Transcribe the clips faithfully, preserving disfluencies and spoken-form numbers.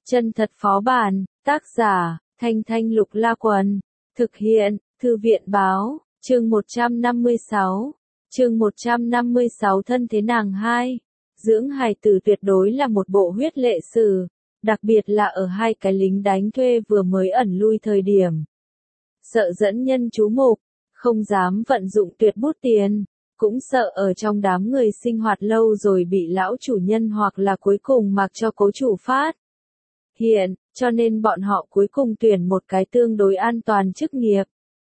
Chân thật phó bản, tác giả, Thanh Thanh Lục La Quần, thực hiện, Thư viện báo, chương một trăm năm mươi sáu, chương một trăm năm mươi sáu thân thế nàng hai. Dưỡng hài tử tuyệt đối là một bộ huyết lệ sử, đặc biệt là ở hai cái lính đánh thuê vừa mới ẩn lui thời điểm. Sợ dẫn nhân chú mục, không dám vận dụng tuyệt bút tiền, cũng sợ ở trong đám người sinh hoạt lâu rồi bị lão chủ nhân hoặc là cuối cùng mặc cho cố chủ phát hiện, cho nên bọn họ cuối cùng tuyển một cái tương đối an toàn chức nghiệp.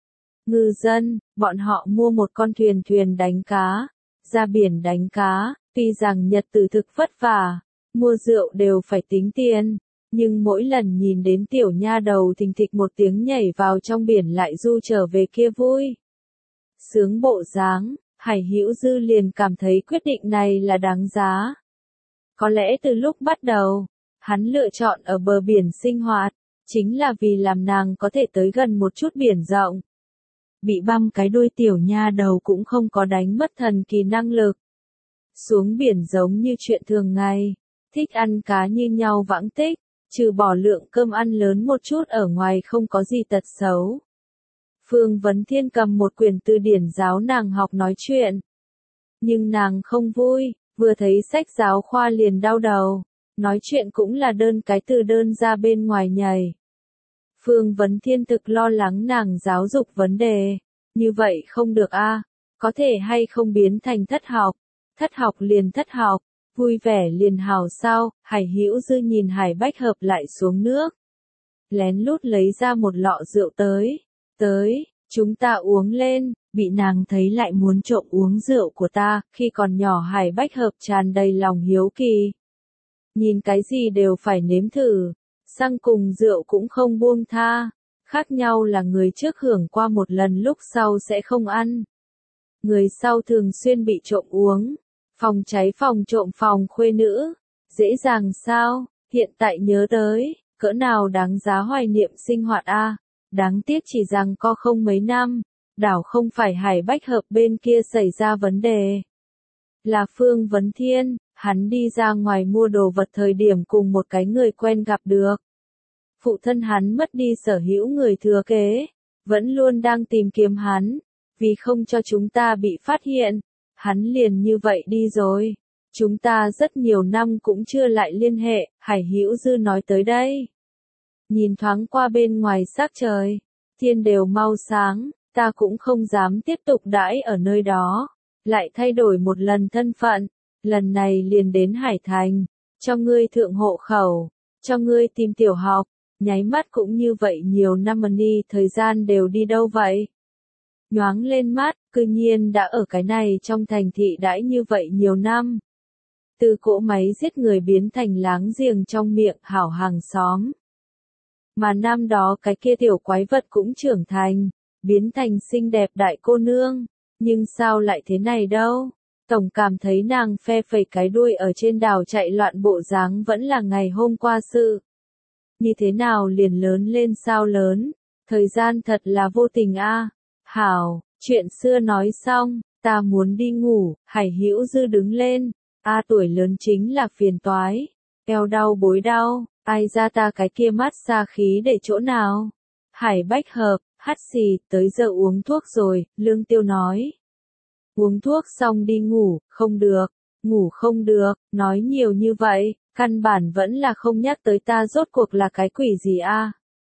Ngư dân, bọn họ mua một con thuyền thuyền đánh cá, ra biển đánh cá, tuy rằng nhật tử thực vất vả, mua rượu đều phải tính tiền, nhưng mỗi lần nhìn đến tiểu nha đầu thình thịch một tiếng nhảy vào trong biển lại du trở về kia vui sướng bộ dáng, Hải Hữu Dư liền cảm thấy quyết định này là đáng giá. Có lẽ từ lúc bắt đầu, hắn lựa chọn ở bờ biển sinh hoạt, chính là vì làm nàng có thể tới gần một chút biển rộng. Bị băm cái đuôi tiểu nha đầu cũng không có đánh mất thần kỳ năng lực. Xuống biển giống như chuyện thường ngày, thích ăn cá như nhau vãng tích, trừ bỏ lượng cơm ăn lớn một chút ở ngoài không có gì tật xấu. Phương Vấn Thiên cầm một quyển từ điển giáo nàng học nói chuyện. Nhưng nàng không vui, vừa thấy sách giáo khoa liền đau đầu, nói chuyện cũng là đơn cái từ đơn ra bên ngoài nhảy. Phương Vấn Thiên thực lo lắng nàng giáo dục vấn đề, như vậy không được a, có thể hay không biến thành thất học, thất học liền thất học, vui vẻ liền hào sao. Hải Hữu Dư nhìn Hải Bách Hợp lại xuống nước, lén lút lấy ra một lọ rượu tới, tới, chúng ta uống lên. Bị nàng thấy lại muốn trộm uống rượu của ta, khi còn nhỏ Hải Bách Hợp tràn đầy lòng hiếu kỳ. Nhìn cái gì đều phải nếm thử, xăng cùng rượu cũng không buông tha, khác nhau là người trước hưởng qua một lần lúc sau sẽ không ăn. Người sau thường xuyên bị trộm uống, phòng cháy phòng trộm phòng khuê nữ, dễ dàng sao, hiện tại nhớ tới, cỡ nào đáng giá hoài niệm sinh hoạt a. Đáng tiếc chỉ rằng có không mấy năm, đảo không phải Hải Bách Hợp bên kia xảy ra vấn đề. Là Phương Vấn Thiên, hắn đi ra ngoài mua đồ vật thời điểm cùng một cái người quen gặp được. Phụ thân hắn mất đi sở hữu người thừa kế, vẫn luôn đang tìm kiếm hắn, vì không cho chúng ta bị phát hiện, hắn liền như vậy đi rồi. Chúng ta rất nhiều năm cũng chưa lại liên hệ. Hải Hữu Dư nói tới đây. Nhìn thoáng qua bên ngoài sắc trời, thiên đều mau sáng, ta cũng không dám tiếp tục đãi ở nơi đó, lại thay đổi một lần thân phận, lần này liền đến Hải Thành, cho ngươi thượng hộ khẩu, cho ngươi tìm tiểu học, nháy mắt cũng như vậy nhiều năm đi, thời gian đều đi đâu vậy? Nhoáng lên mắt, cư nhiên đã ở cái này trong thành thị đãi như vậy nhiều năm. Từ cỗ máy giết người biến thành láng giềng trong miệng hảo hàng xóm. Mà năm đó cái kia tiểu quái vật cũng trưởng thành, biến thành xinh đẹp đại cô nương, nhưng sao lại thế này đâu? Tổng cảm thấy nàng phe phẩy cái đuôi ở trên đảo chạy loạn bộ dáng vẫn là ngày hôm qua sự. Như thế nào liền lớn lên sao lớn, thời gian thật là vô tình a. Hảo, chuyện xưa nói xong, ta muốn đi ngủ. Hải Hữu Dư đứng lên, a tuổi lớn chính là phiền toái, eo đau bối đau. Ai ra ta cái kia mát xa khí để chỗ nào? Hải Bách Hợp, hắt xì, tới giờ uống thuốc rồi, Lương Tiêu nói. Uống thuốc xong đi ngủ, không được, ngủ không được, nói nhiều như vậy, căn bản vẫn là không nhắc tới ta rốt cuộc là cái quỷ gì a.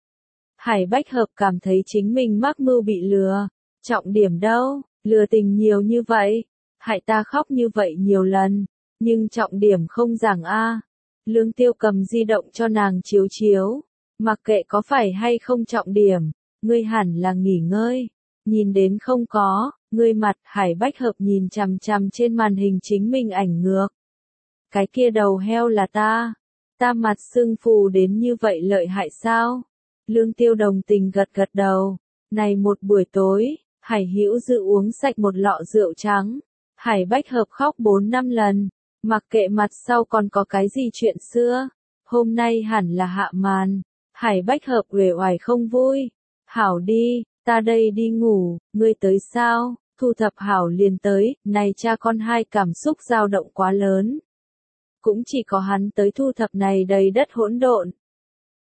Hải Bách Hợp cảm thấy chính mình mắc mưu bị lừa, trọng điểm đâu, lừa tình nhiều như vậy, hại ta khóc như vậy nhiều lần, nhưng trọng điểm không giảng a. Lương Tiêu cầm di động cho nàng chiếu chiếu, mặc kệ có phải hay không trọng điểm, ngươi hẳn là nghỉ ngơi, nhìn đến không có, ngươi mặt. Hải Bách Hợp nhìn chằm chằm trên màn hình chính mình ảnh ngược. Cái kia đầu heo là ta, ta mặt sưng phù đến như vậy lợi hại sao? Lương Tiêu đồng tình gật gật đầu, này một buổi tối, Hải Hữu Dư uống sạch một lọ rượu trắng, Hải Bách Hợp khóc bốn năm lần. Mặc kệ mặt sau còn có cái gì chuyện xưa, hôm nay hẳn là hạ màn. Hải Bách Hợp uể oải không vui. Hảo đi, ta đây đi ngủ, ngươi tới sao? Thu thập hảo liền tới, này cha con hai cảm xúc dao động quá lớn. Cũng chỉ có hắn tới thu thập này đầy đất hỗn độn.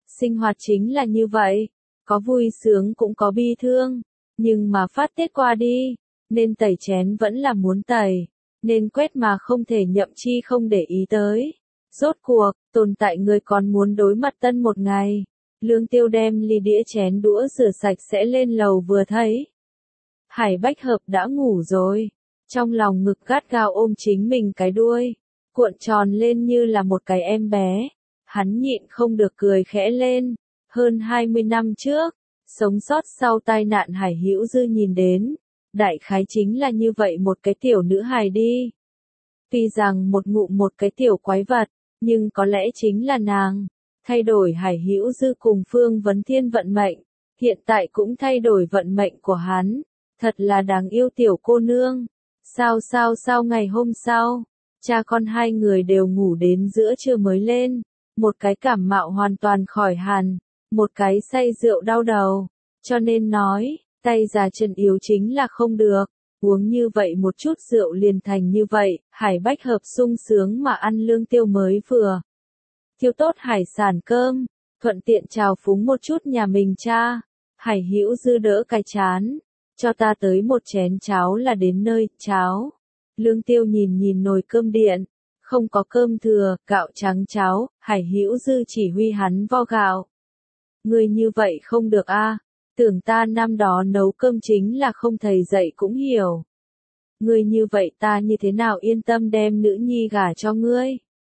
Sinh hoạt chính là như vậy, có vui sướng cũng có bi thương, nhưng mà phát tiết qua đi, nên tẩy chén vẫn là muốn tẩy, nên quét mà không thể nhậm chi không để ý tới. Rốt cuộc, tồn tại người còn muốn đối mặt tân một ngày. Lương Tiêu đem ly đĩa chén đũa rửa sạch sẽ lên lầu vừa thấy. Hải Bách Hợp đã ngủ rồi, trong lòng ngực gắt gao ôm chính mình cái đuôi, cuộn tròn lên như là một cái em bé. Hắn nhịn không được cười khẽ lên, hơn hai mươi năm trước, sống sót sau tai nạn Hải Hữu Dư nhìn đến, đại khái chính là như vậy một cái tiểu nữ hài đi. Tuy rằng một ngụm một cái tiểu quái vật, nhưng có lẽ chính là nàng, thay đổi Hải Hữu Dư cùng Phương Vấn Thiên vận mệnh, hiện tại cũng thay đổi vận mệnh của hắn, thật là đáng yêu tiểu cô nương. Sao sao sao ngày hôm sau, cha con hai người đều ngủ đến giữa trưa mới lên, một cái cảm mạo hoàn toàn khỏi hẳn, một cái say rượu đau đầu, cho nên nói, tay già chân yếu chính là không được. Uống như vậy một chút rượu liền thành như vậy, Hải Bách Hợp sung sướng mà ăn Lương Tiêu mới vừa thiêu tốt hải sản cơm, thuận tiện chào phúng một chút nhà mình cha. Hải Hữu Dư đỡ cái chán, cho ta tới một chén cháo là đến nơi. Cháo. Lương Tiêu nhìn nhìn nồi cơm điện, không có cơm thừa, gạo trắng cháo. Hải Hữu Dư chỉ huy hắn vo gạo. Ngươi như vậy không được a. Tưởng ta năm đó nấu cơm chính là không thầy dạy cũng hiểu. Ngươi như vậy ta như thế nào yên tâm đem nữ nhi gả cho ngươi?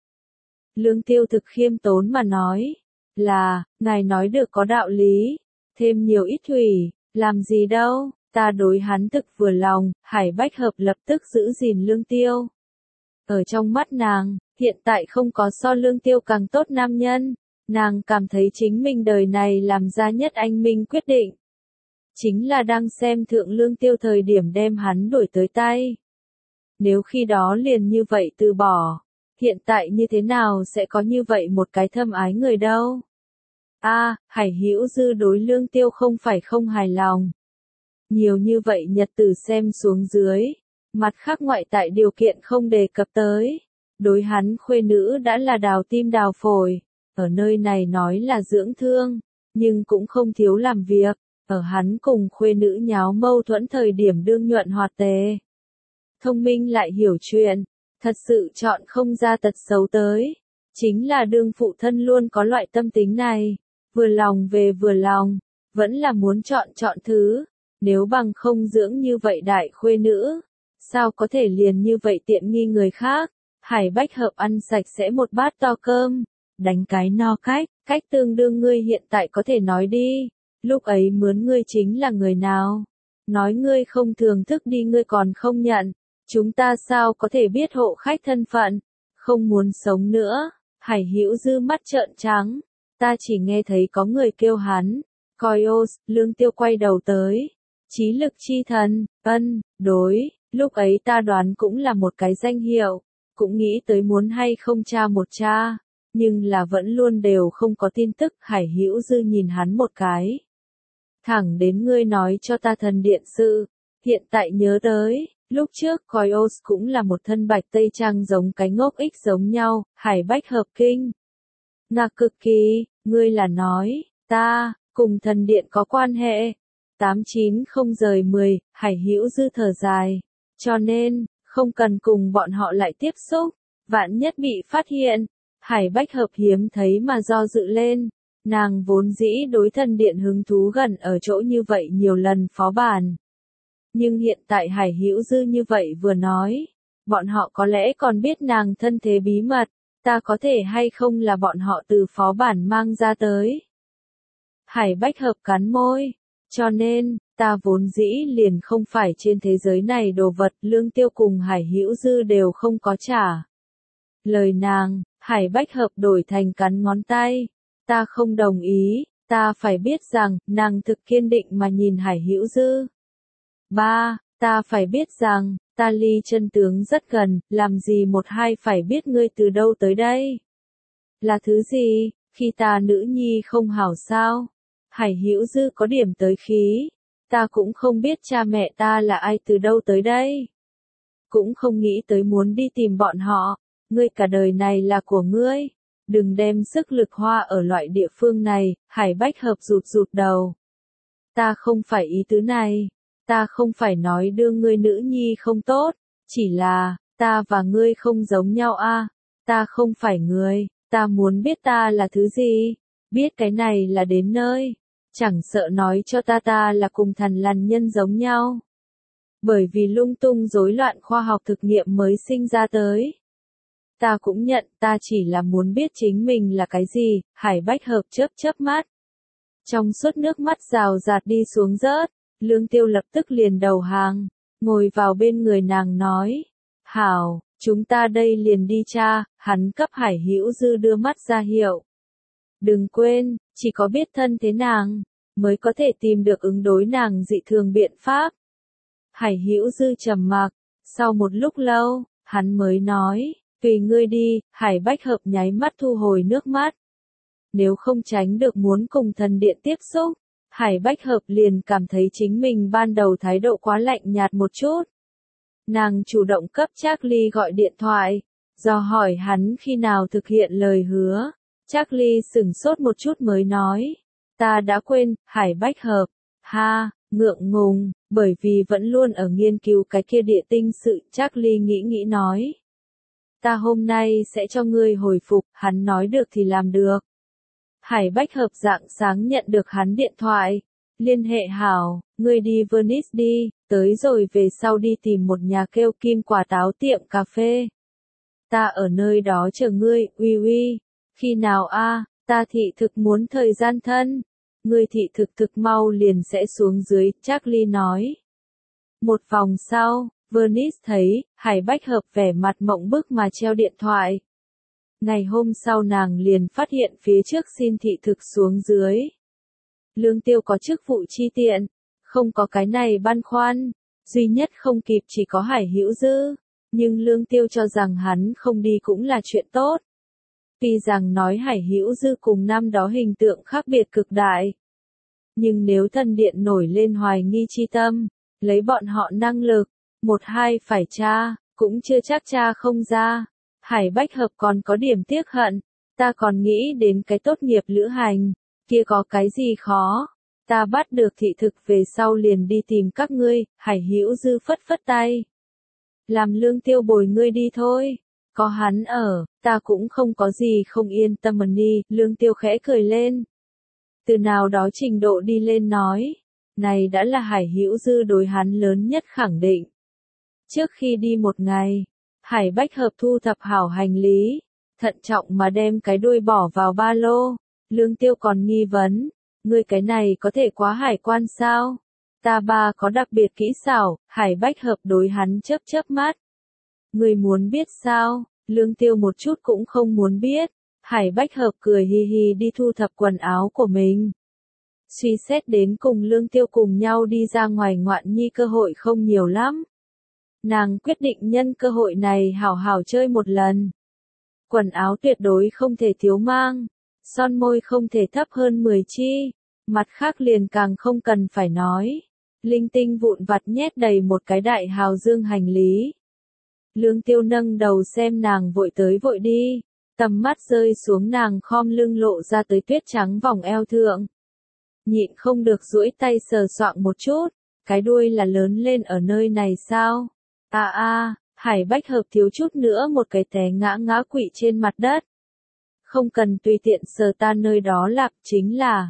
Lương Tiêu thực khiêm tốn mà nói, là, ngài nói được có đạo lý, thêm nhiều ít thủy, làm gì đâu, ta đối hắn thực vừa lòng. Hải Bách Hợp lập tức giữ gìn Lương Tiêu. Ở trong mắt nàng, hiện tại không có so Lương Tiêu càng tốt nam nhân, nàng cảm thấy chính mình đời này làm ra nhất anh minh quyết định. Chính là đang xem thượng Lương Tiêu thời điểm đem hắn đuổi tới tay. Nếu khi đó liền như vậy từ bỏ, hiện tại như thế nào sẽ có như vậy một cái thâm ái người đâu. A, à, Hải Hữu Dư đối Lương Tiêu không phải không hài lòng. Nhiều như vậy nhật tử xem xuống dưới, mặt khác ngoại tại điều kiện không đề cập tới. Đối hắn khuê nữ đã là đào tim đào phổi, ở nơi này nói là dưỡng thương, nhưng cũng không thiếu làm việc. Ở hắn cùng khuê nữ nháo mâu thuẫn thời điểm đương nhuận hoạt tề. Thông minh lại hiểu chuyện, thật sự chọn không ra tật xấu tới. Chính là đương phụ thân luôn có loại tâm tính này, vừa lòng về vừa lòng, vẫn là muốn chọn chọn thứ, nếu bằng không dưỡng như vậy đại khuê nữ, sao có thể liền như vậy tiện nghi người khác. Hải Bách Hợp ăn sạch sẽ một bát to cơm, đánh cái no cách, cách tương đương ngươi hiện tại có thể nói đi. Lúc ấy mướn ngươi chính là người nào? Nói ngươi không thường thức đi ngươi còn không nhận. Chúng ta sao có thể biết hộ khách thân phận? Không muốn sống nữa. Hải Hữu Dư mắt trợn trắng. Ta chỉ nghe thấy có người kêu hắn. Coios. Lương Tiêu quay đầu tới. Trí lực chi thần. Ân, đối. Lúc ấy ta đoán cũng là một cái danh hiệu. Cũng nghĩ tới muốn hay không tra một tra. Nhưng là vẫn luôn đều không có tin tức. Hải Hữu Dư nhìn hắn một cái. Thẳng đến ngươi nói cho ta thần điện sự, hiện tại nhớ tới, lúc trước Coios cũng là một thân bạch tây trang giống cái ngốc ích giống nhau. Hải Bách Hợp kinh ngạc cực kỳ, ngươi là nói, ta, cùng thần điện có quan hệ. Tám chín không rời mười, Hải Hữu Dư thở dài, cho nên, không cần cùng bọn họ lại tiếp xúc, vạn nhất bị phát hiện. Hải Bách Hợp hiếm thấy mà do dự lên. Nàng vốn dĩ đối thần điện hứng thú gần ở chỗ như vậy nhiều lần phó bản. Nhưng hiện tại Hải Hữu Dư như vậy vừa nói, bọn họ có lẽ còn biết nàng thân thế bí mật, ta có thể hay không là bọn họ từ phó bản mang ra tới. Hải Bách Hợp cắn môi, cho nên, ta vốn dĩ liền không phải trên thế giới này đồ vật. Lương Tiêu cùng Hải Hữu Dư đều không có trả lời nàng. Hải Bách Hợp đổi thành cắn ngón tay. Ta không đồng ý, ta phải biết rằng, nàng thực kiên định mà nhìn Hải Hữu Dư. Ba, ta phải biết rằng, ta ly chân tướng rất gần, làm gì một hai phải biết ngươi từ đâu tới đây. Là thứ gì, khi ta nữ nhi không hảo sao? Hải Hữu Dư có điểm tới khí, ta cũng không biết cha mẹ ta là ai từ đâu tới đây. Cũng không nghĩ tới muốn đi tìm bọn họ, ngươi cả đời này là của ngươi. đừng đem sức lực hoa ở loại địa phương này, Hải Bách Hợp rụt rụt đầu. Ta không phải ý tứ này, ta không phải nói đưa ngươi nữ nhi không tốt, chỉ là, ta và ngươi không giống nhau a, ta không phải người, ta muốn biết ta là thứ gì, biết cái này là đến nơi, chẳng sợ nói cho ta ta là cùng thần lằn nhân giống nhau. Bởi vì lung tung rối loạn khoa học thực nghiệm mới sinh ra tới. Ta cũng nhận ta chỉ là muốn biết chính mình là cái gì, Hải Bách Hợp chớp chớp mắt. Trong suốt nước mắt rào rạt đi xuống rớt, Lương Tiêu lập tức liền đầu hàng, ngồi vào bên người nàng nói. Hảo, chúng ta đây liền đi cha, hắn cấp Hải Hữu Dư đưa mắt ra hiệu. Đừng quên, chỉ có biết thân thế nàng, mới có thể tìm được ứng đối nàng dị thường biện pháp. Hải Hữu Dư trầm mặc, sau một lúc lâu, hắn mới nói, tùy ngươi đi, Hải Bách Hợp nháy mắt thu hồi nước mắt. Nếu không tránh được muốn cùng thần điện tiếp xúc, Hải Bách Hợp liền cảm thấy chính mình ban đầu thái độ quá lạnh nhạt một chút. Nàng chủ động cấp Charlie gọi điện thoại, do hỏi hắn khi nào thực hiện lời hứa. Charlie sửng sốt một chút mới nói, ta đã quên, Hải Bách Hợp, ha, ngượng ngùng, bởi vì vẫn luôn ở nghiên cứu cái kia địa tinh sự, Charlie nghĩ nghĩ nói. Ta hôm nay sẽ cho ngươi hồi phục, hắn nói được thì làm được. Hải Bách Hợp dạng sáng nhận được hắn điện thoại, liên hệ hảo, ngươi đi Venice đi, tới rồi về sau đi tìm một nhà kêu Kim Quả Táo tiệm cà phê. Ta ở nơi đó chờ ngươi, uy uy, khi nào a, ta thị thực muốn thời gian thân, ngươi thị thực thực mau liền sẽ xuống dưới, Charlie nói. Một vòng sau, Venice thấy, Hải Bách Hợp vẻ mặt mộng bức mà treo điện thoại. Ngày hôm sau nàng liền phát hiện phía trước xin thị thực xuống dưới. Lương Tiêu có chức vụ chi tiện, không có cái này băn khoăn, duy nhất không kịp chỉ có Hải Hữu Dư, nhưng Lương Tiêu cho rằng hắn không đi cũng là chuyện tốt. Tuy rằng nói Hải Hữu Dư cùng năm đó hình tượng khác biệt cực đại, nhưng nếu thần điện nổi lên hoài nghi chi tâm, lấy bọn họ năng lực, một hai phải tra, cũng chưa chắc tra không ra. Hải Bách Hợp còn có điểm tiếc hận, ta còn nghĩ đến cái tốt nghiệp lữ hành, kia có cái gì khó, ta bắt được thị thực về sau liền đi tìm các ngươi, Hải Hữu Dư phất phất tay. Làm Lương Tiêu bồi ngươi đi thôi, có hắn ở, ta cũng không có gì không yên tâm mà đi, Lương Tiêu khẽ cười lên. Từ nào đó trình độ đi lên nói, này đã là Hải Hữu Dư đối hắn lớn nhất khẳng định. Trước khi đi một ngày, Hải Bách Hợp thu thập hảo hành lý, thận trọng mà đem cái đuôi bỏ vào ba lô. Lương Tiêu còn nghi vấn, ngươi cái này có thể quá hải quan sao? Ta ba có đặc biệt kỹ xảo, Hải Bách Hợp đối hắn chớp chớp mắt. Ngươi muốn biết sao? Lương Tiêu một chút cũng không muốn biết. Hải Bách Hợp cười hi hi đi thu thập quần áo của mình. Suy xét đến cùng Lương Tiêu cùng nhau đi ra ngoài ngoạn nhi cơ hội không nhiều lắm. Nàng quyết định nhân cơ hội này hảo hảo chơi một lần. Quần áo tuyệt đối không thể thiếu mang, son môi không thể thấp hơn mười chi, mặt khác liền càng không cần phải nói. Linh tinh vụn vặt nhét đầy một cái đại hào dương hành lý. Lương Tiêu nâng đầu xem nàng vội tới vội đi, tầm mắt rơi xuống nàng khom lưng lộ ra tới tuyết trắng vòng eo thượng. Nhịn không được duỗi tay sờ soạng một chút, cái đuôi là lớn lên ở nơi này sao? À à, Hải Bách Hợp thiếu chút nữa một cái té ngã ngã quỵ trên mặt đất. Không cần tùy tiện sờ ta nơi đó lạc, chính là.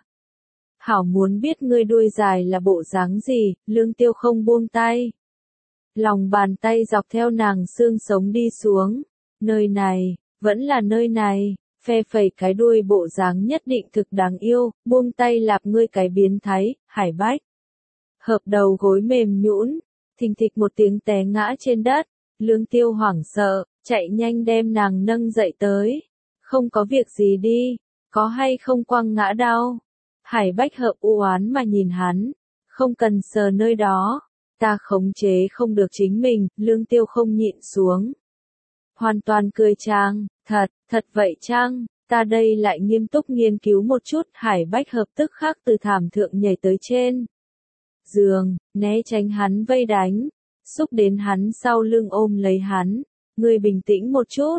Hảo muốn biết ngươi đuôi dài là bộ dáng gì, Lương Tiêu không buông tay. Lòng bàn tay dọc theo nàng xương sống đi xuống, nơi này, vẫn là nơi này, phe phẩy cái đuôi bộ dáng nhất định thực đáng yêu, buông tay lạp ngươi cái biến thái, Hải Bách. Hợp đầu gối mềm nhũn, thình thịch một tiếng té ngã trên đất, Lương Tiêu hoảng sợ, chạy nhanh đem nàng nâng dậy tới. Không có việc gì đi, có hay không quăng ngã đau? Hải Bách Hợp u oán mà nhìn hắn, không cần sờ nơi đó, ta khống chế không được chính mình, Lương Tiêu không nhịn xuống. Hoàn toàn cười trang, thật, thật vậy chăng, ta đây lại nghiêm túc nghiên cứu một chút, Hải Bách Hợp tức khắc từ thảm thượng nhảy tới trên giường, né tránh hắn vây đánh, xúc đến hắn sau lưng ôm lấy hắn, ngươi bình tĩnh một chút,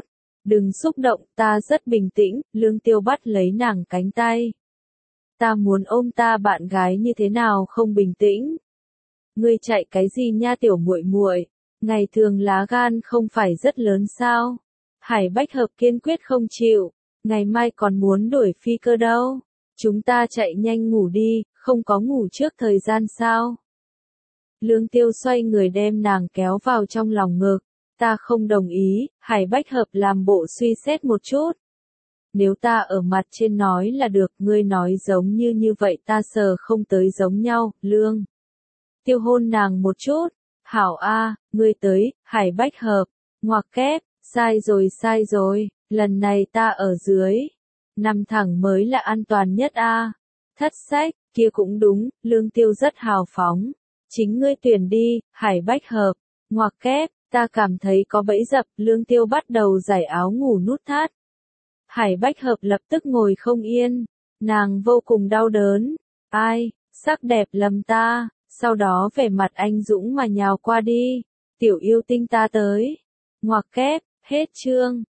Đừng xúc động, ta rất bình tĩnh, Lương Tiêu bắt lấy nàng cánh tay. Ta muốn ôm ta bạn gái như thế nào không bình tĩnh. Ngươi chạy cái gì nha tiểu muội muội, ngày thường lá gan không phải rất lớn sao? Hải Bách Hợp kiên quyết không chịu, ngày mai còn muốn đổi phi cơ đâu. Chúng ta chạy nhanh ngủ đi, không có ngủ trước thời gian sao? Lương Tiêu xoay người đem nàng kéo vào trong lòng ngực. Ta không đồng ý, Hải Bách Hợp làm bộ suy xét một chút. Nếu ta ở mặt trên nói là được, ngươi nói giống như như vậy ta sờ không tới giống nhau, Lương. Tiêu hôn nàng một chút. Hảo A, ngươi tới, Hải Bách Hợp. Ngoặc kép, sai rồi sai rồi, lần này ta ở dưới. Nằm thẳng mới là an toàn nhất A. Thất sách, kia cũng đúng, Lương Tiêu rất hào phóng. Chính ngươi tuyển đi, Hải Bách Hợp. Ngoặc kép, ta cảm thấy có bẫy dập, Lương Tiêu bắt đầu giải áo ngủ nút thắt. Hải Bách Hợp lập tức ngồi không yên, nàng vô cùng đau đớn. Ai, sắc đẹp lầm ta, sau đó vẻ mặt anh dũng mà nhào qua đi. Tiểu yêu tinh ta tới. Ngoặc kép, hết chương.